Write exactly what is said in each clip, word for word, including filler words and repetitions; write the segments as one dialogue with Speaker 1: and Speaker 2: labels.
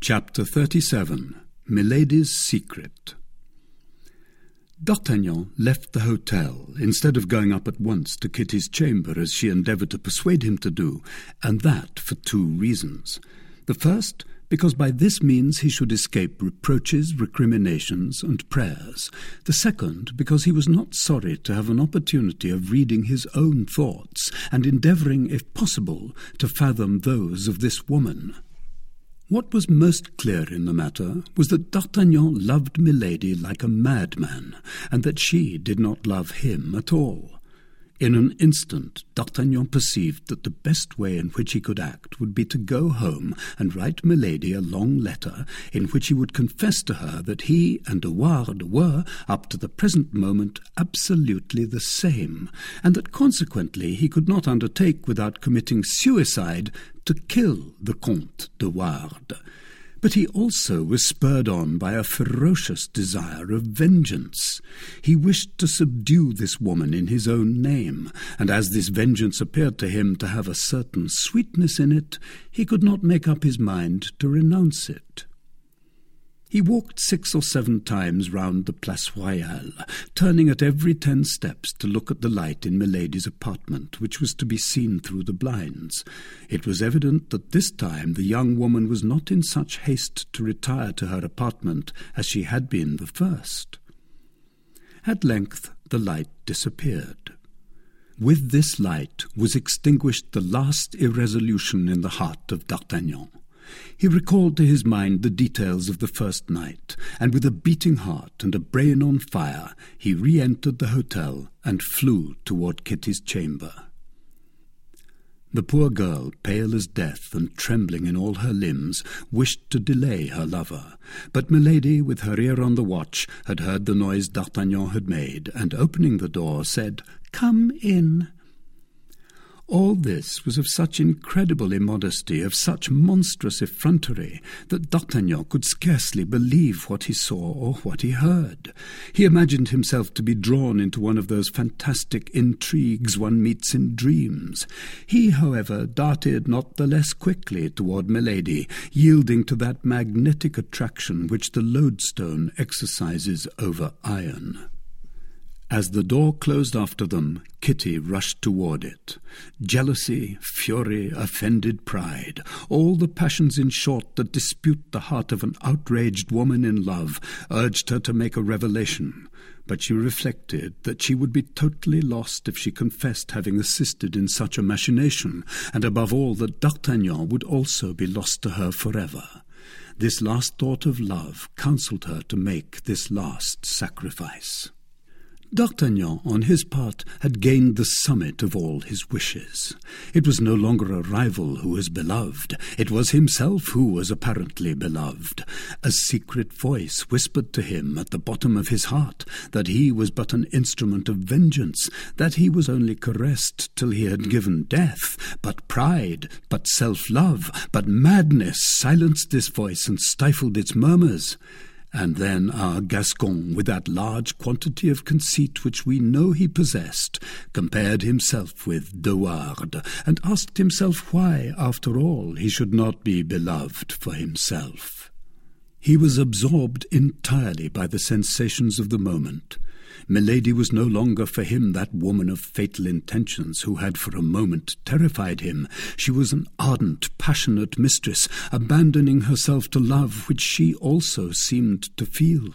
Speaker 1: Chapter thirty-seven. Milady's Secret. D'Artagnan left the hotel, instead of going up at once to Kitty's chamber as she endeavoured to persuade him to do, and that for two reasons. The first, because by this means he should escape reproaches, recriminations, and prayers. The second, because he was not sorry to have an opportunity of reading his own thoughts, and endeavouring, if possible, to fathom those of this woman. What was most clear in the matter was that D'Artagnan loved Milady like a madman, and that she did not love him at all. In an instant, D'Artagnan perceived that the best way in which he could act would be to go home and write Milady a long letter in which he would confess to her that he and De Wardes were, up to the present moment, absolutely the same, and that consequently he could not undertake without committing suicide to kill the Comte de Wardes. But he also was spurred on by a ferocious desire of vengeance. He wished to subdue this woman in his own name, and as this vengeance appeared to him to have a certain sweetness in it, he could not make up his mind to renounce it. He walked six or seven times round the Place Royale, turning at every ten steps to look at the light in Milady's apartment, which was to be seen through the blinds. It was evident that this time the young woman was not in such haste to retire to her apartment as she had been the first. At length the light disappeared. With this light was extinguished the last irresolution in the heart of D'Artagnan. He recalled to his mind the details of the first night, and with a beating heart and a brain on fire, he re-entered the hotel and flew toward Kitty's chamber. The poor girl, pale as death and trembling in all her limbs, wished to delay her lover, but Milady, with her ear on the watch, had heard the noise D'Artagnan had made, and opening the door, said, "Come in." All this was of such incredible immodesty, of such monstrous effrontery, that D'Artagnan could scarcely believe what he saw or what he heard. He imagined himself to be drawn into one of those fantastic intrigues one meets in dreams. He, however, darted not the less quickly toward Milady, yielding to that magnetic attraction which the lodestone exercises over iron. As the door closed after them, Kitty rushed toward it. Jealousy, fury, offended pride, all the passions in short that dispute the heart of an outraged woman in love, urged her to make a revelation. But she reflected that she would be totally lost if she confessed having assisted in such a machination, and above all that D'Artagnan would also be lost to her forever. This last thought of love counselled her to make this last sacrifice. D'Artagnan, on his part, had gained the summit of all his wishes. It was no longer a rival who was beloved. It was himself who was apparently beloved. A secret voice whispered to him at the bottom of his heart that he was but an instrument of vengeance, that he was only caressed till he had given death. But pride, but self-love, but madness silenced this voice and stifled its murmurs. And then our Gascon, with that large quantity of conceit which we know he possessed, compared himself with De Wardes, and asked himself why, after all, he should not be beloved for himself. He was absorbed entirely by the sensations of the moment. Milady was no longer for him that woman of fatal intentions who had for a moment terrified him. She was an ardent, passionate mistress, abandoning herself to love which she also seemed to feel.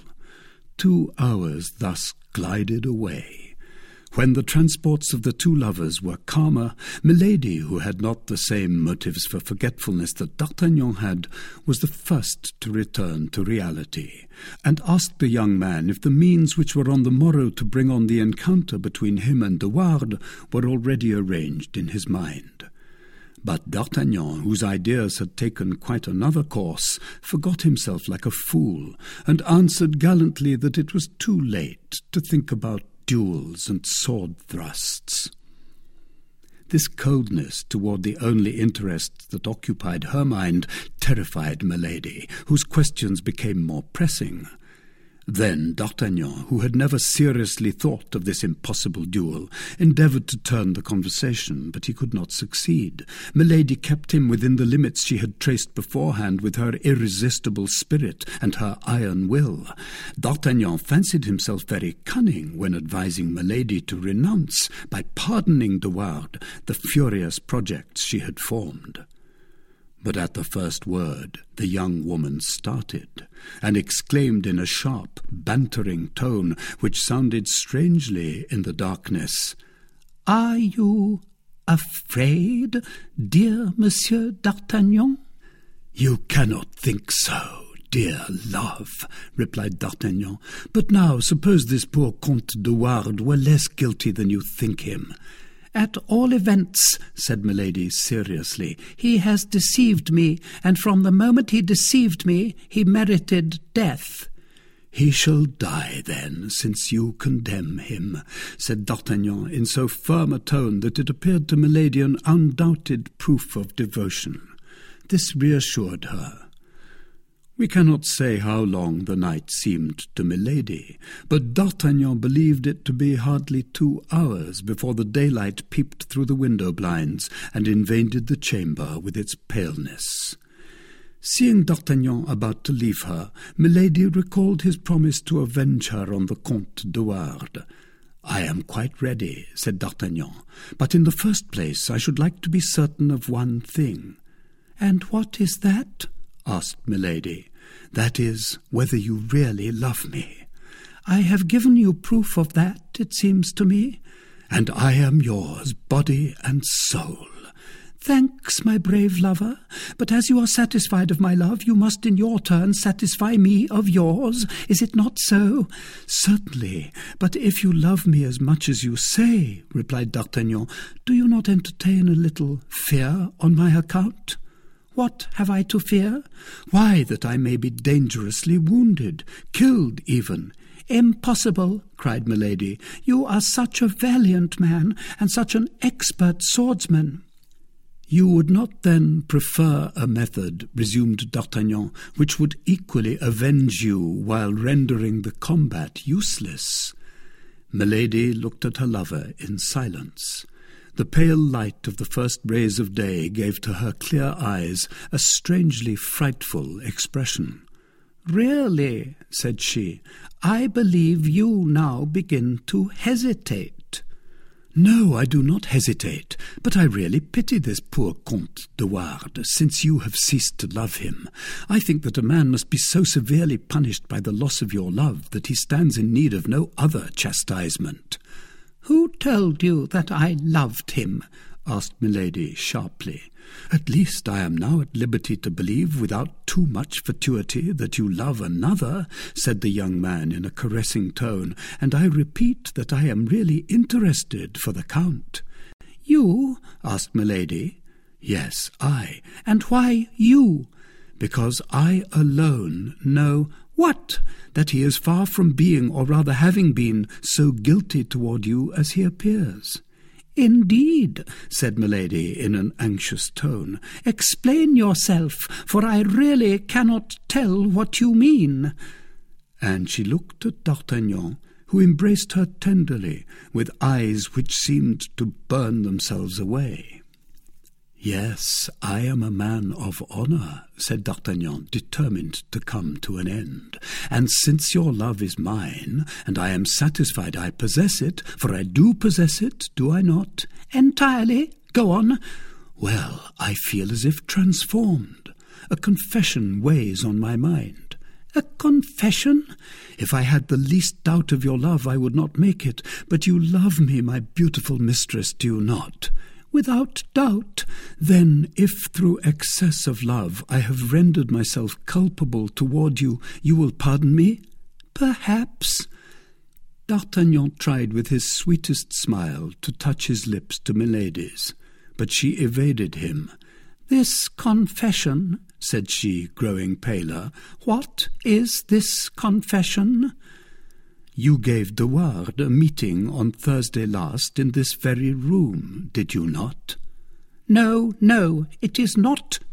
Speaker 1: Two hours thus glided away. When the transports of the two lovers were calmer, Milady, who had not the same motives for forgetfulness that D'Artagnan had, was the first to return to reality, and asked the young man if the means which were on the morrow to bring on the encounter between him and De Wardes were already arranged in his mind. But D'Artagnan, whose ideas had taken quite another course, forgot himself like a fool, and answered gallantly that it was too late to think about duels and sword thrusts. This coldness toward the only interests that occupied her mind terrified Milady, whose questions became more pressing. Then D'Artagnan, who had never seriously thought of this impossible duel, endeavoured to turn the conversation, but he could not succeed. Milady kept him within the limits she had traced beforehand with her irresistible spirit and her iron will. D'Artagnan fancied himself very cunning when advising Milady to renounce, by pardoning De Wardes, the furious projects she had formed. But at the first word the young woman started, and exclaimed in a sharp, bantering tone, which sounded strangely in the darkness, "Are you afraid, dear Monsieur d'Artagnan?" "You cannot think so, dear love," replied D'Artagnan. "But now suppose this poor Comte de Wardes were less guilty than you think him." "At all events," said Milady seriously, "he has deceived me, and from the moment he deceived me, he merited death." "He shall die, then, since you condemn him," said D'Artagnan in so firm a tone that it appeared to Milady an undoubted proof of devotion. This reassured her. We cannot say how long the night seemed to Milady, but D'Artagnan believed it to be hardly two hours before the daylight peeped through the window blinds and invaded the chamber with its paleness. Seeing D'Artagnan about to leave her, Milady recalled his promise to avenge her on the Comte de Wardes. "I am quite ready," said D'Artagnan, "but in the first place I should like to be certain of one thing." "And what is that?" asked Milady. "That is, whether you really love me." "I have given you proof of that, it seems to me." "And I am yours, body and soul." "Thanks, my brave lover, but as you are satisfied of my love, you must in your turn satisfy me of yours. Is it not so?" "Certainly, but if you love me as much as you say," replied D'Artagnan, "do you not entertain a little fear on my account?" "What have I to fear?" "Why, that I may be dangerously wounded, killed even." "Impossible," cried Milady. "You are such a valiant man, and such an expert swordsman." "You would not then prefer a method," resumed D'Artagnan, "which would equally avenge you while rendering the combat useless?" Milady looked at her lover in silence. The pale light of the first rays of day gave to her clear eyes a strangely frightful expression. "Really," said she, "I believe you now begin to hesitate." "No, I do not hesitate, but I really pity this poor Comte de Wardes, since you have ceased to love him. I think that a man must be so severely punished by the loss of your love that he stands in need of no other chastisement." "Who told you that I loved him?" asked Milady sharply. "At least I am now at liberty to believe without too much fatuity that you love another," said the young man in a caressing tone, "and I repeat that I am really interested for the Count." "You?" asked Milady. "Yes, I." "And why you?" "Because I alone know—" "What?" "That he is far from being, or rather having been, so guilty toward you as he appears." "Indeed," said Milady in an anxious tone. "Explain yourself, for I really cannot tell what you mean." And she looked at D'Artagnan, who embraced her tenderly, with eyes which seemed to burn themselves away. "Yes, I am a man of honour," said D'Artagnan, determined to come to an end. "And since your love is mine, and I am satisfied I possess it, for I do possess it, do I not?" "Entirely. Go on." "Well, I feel as if transformed. A confession weighs on my mind." "A confession?" "If I had the least doubt of your love, I would not make it. But you love me, my beautiful mistress, do you not?" "Without doubt." "Then, if through excess of love I have rendered myself culpable toward you, you will pardon me?" "Perhaps." D'Artagnan tried with his sweetest smile to touch his lips to Milady's, but she evaded him. "This confession," said she, growing paler, "what is this confession?" "You gave De Wardes a meeting on Thursday last in this very room, did you not?" "No, no, it is not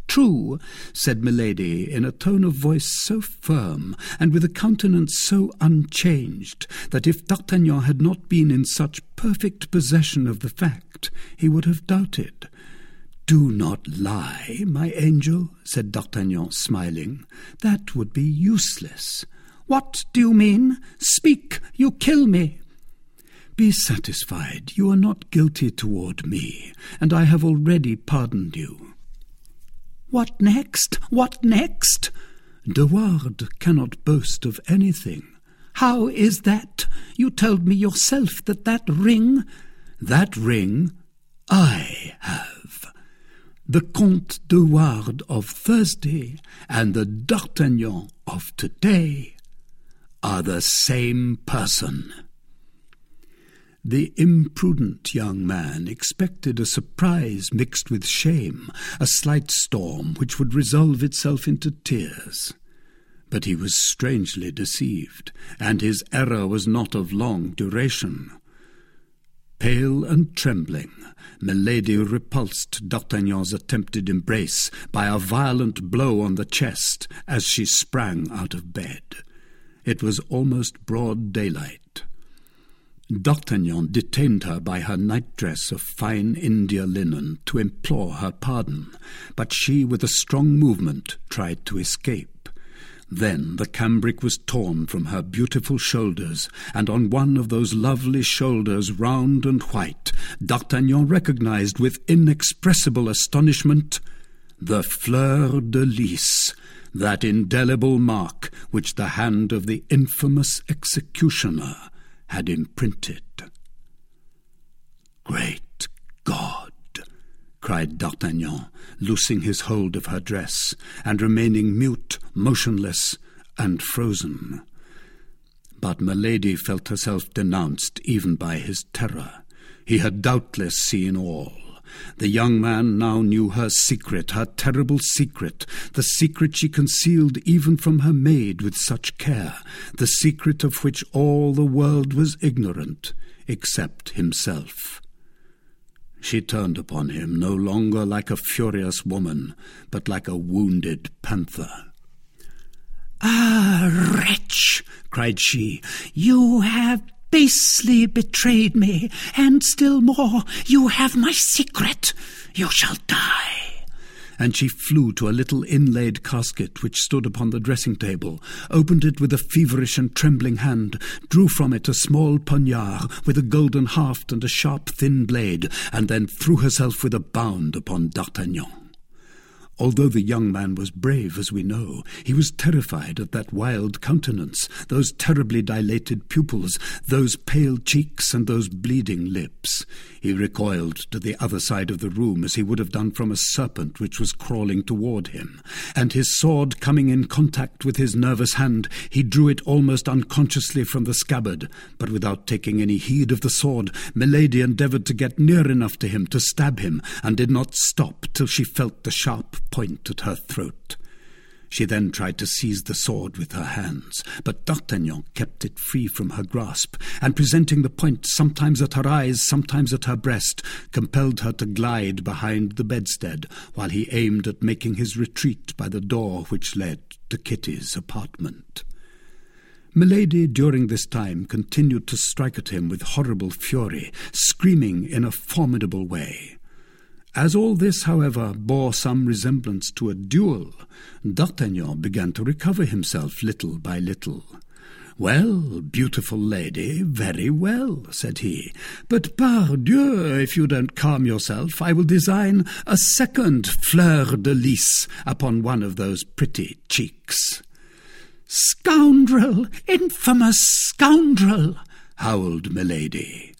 Speaker 1: true," said Milady, in a tone of voice so firm, and with a countenance so unchanged, that if D'Artagnan had not been in such perfect possession of the fact, he would have doubted. "Do not lie, my angel," said D'Artagnan, smiling. "That would be useless." "What do you mean? Speak, you kill me." "Be satisfied. You are not guilty toward me, and I have already pardoned you." "What next? What next?" "De Wardes cannot boast of anything." "How is that? You told me yourself that that ring—" "That ring I have. The Comte de Wardes of Thursday and the D'Artagnan of today are the same person." The imprudent young man expected a surprise mixed with shame, a slight storm which would resolve itself into tears. But he was strangely deceived, and his error was not of long duration. Pale and trembling, Milady repulsed D'Artagnan's attempted embrace by a violent blow on the chest as she sprang out of bed. It was almost broad daylight. D'Artagnan detained her by her nightdress of fine India linen to implore her pardon, but she, with a strong movement, tried to escape. Then the cambric was torn from her beautiful shoulders, and on one of those lovely shoulders, round and white, D'Artagnan recognized with inexpressible astonishment the fleur de lis, that indelible mark which the hand of the infamous executioner had imprinted. "Great God!" cried D'Artagnan, loosing his hold of her dress, and remaining mute, motionless, and frozen. But Milady felt herself denounced even by his terror. He had doubtless seen all. The young man now knew her secret, her terrible secret, the secret she concealed even from her maid with such care, the secret of which all the world was ignorant, except himself. She turned upon him no longer like a furious woman, but like a wounded panther. "Ah, wretch!" cried she, "you have basely betrayed me, and still more, you have my secret. You shall die." And she flew to a little inlaid casket which stood upon the dressing-table, opened it with a feverish and trembling hand, drew from it a small poignard with a golden haft and a sharp thin blade, and then threw herself with a bound upon D'Artagnan. Although the young man was brave, as we know, he was terrified at that wild countenance, those terribly dilated pupils, those pale cheeks, and those bleeding lips. He recoiled to the other side of the room as he would have done from a serpent which was crawling toward him, and his sword coming in contact with his nervous hand, he drew it almost unconsciously from the scabbard. But without taking any heed of the sword, Milady endeavoured to get near enough to him to stab him, and did not stop till she felt the sharp point at her throat. She then tried to seize the sword with her hands, but D'Artagnan kept it free from her grasp, and presenting the point sometimes at her eyes, sometimes at her breast, compelled her to glide behind the bedstead, while he aimed at making his retreat by the door which led to Kitty's apartment. Milady during this time continued to strike at him with horrible fury, screaming in a formidable way. As all this, however, bore some resemblance to a duel, D'Artagnan began to recover himself little by little. "Well, beautiful lady, very well," said he. "But pardieu, if you don't calm yourself, I will design a second fleur de lis upon one of those pretty cheeks." "Scoundrel! Infamous scoundrel!" howled Milady.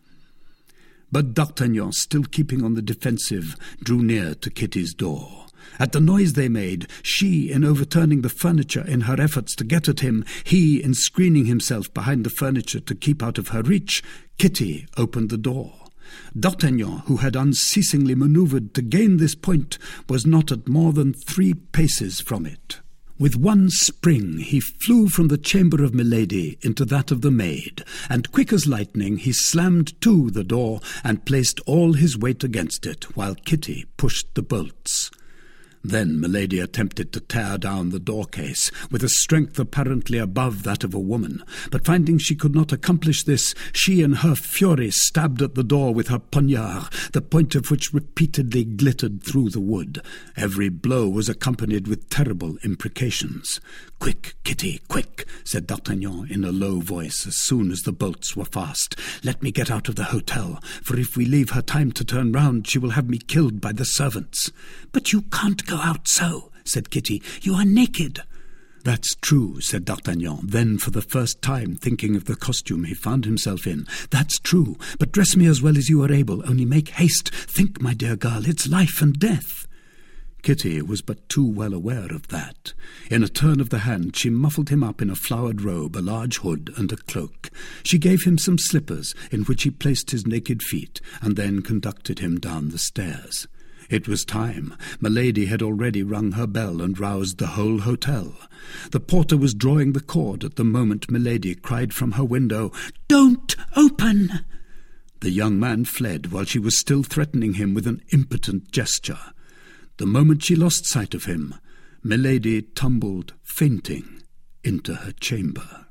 Speaker 1: But D'Artagnan, still keeping on the defensive, drew near to Kitty's door. At the noise they made, she in overturning the furniture in her efforts to get at him, he in screening himself behind the furniture to keep out of her reach, Kitty opened the door. D'Artagnan, who had unceasingly manoeuvred to gain this point, was not at more than three paces from it. With one spring he flew from the chamber of Milady into that of the maid, and quick as lightning he slammed to the door and placed all his weight against it, while Kitty pushed the bolts. Then Milady attempted to tear down the door-case, with a strength apparently above that of a woman, but finding she could not accomplish this, she in her fury stabbed at the door with her poignard, the point of which repeatedly glittered through the wood. Every blow was accompanied with terrible imprecations. "Quick, Kitty, quick," said D'Artagnan in a low voice as soon as the bolts were fast. "Let me get out of the hotel, for if we leave her time to turn round, she will have me killed by the servants." "But you can't go out so," said Kitty. "You are naked." "That's true," said D'Artagnan, then for the first time thinking of the costume he found himself in. "That's true, but dress me as well as you are able, only make haste. Think, my dear girl, it's life and death." Kitty was but too well aware of that. In a turn of the hand she muffled him up in a flowered robe, a large hood, and a cloak. She gave him some slippers, in which he placed his naked feet, and then conducted him down the stairs. It was time. Milady had already rung her bell and roused the whole hotel. The porter was drawing the cord at the moment Milady cried from her window, "Don't open!" The young man fled while she was still threatening him with an impotent gesture. The moment she lost sight of him, Milady tumbled, fainting, into her chamber.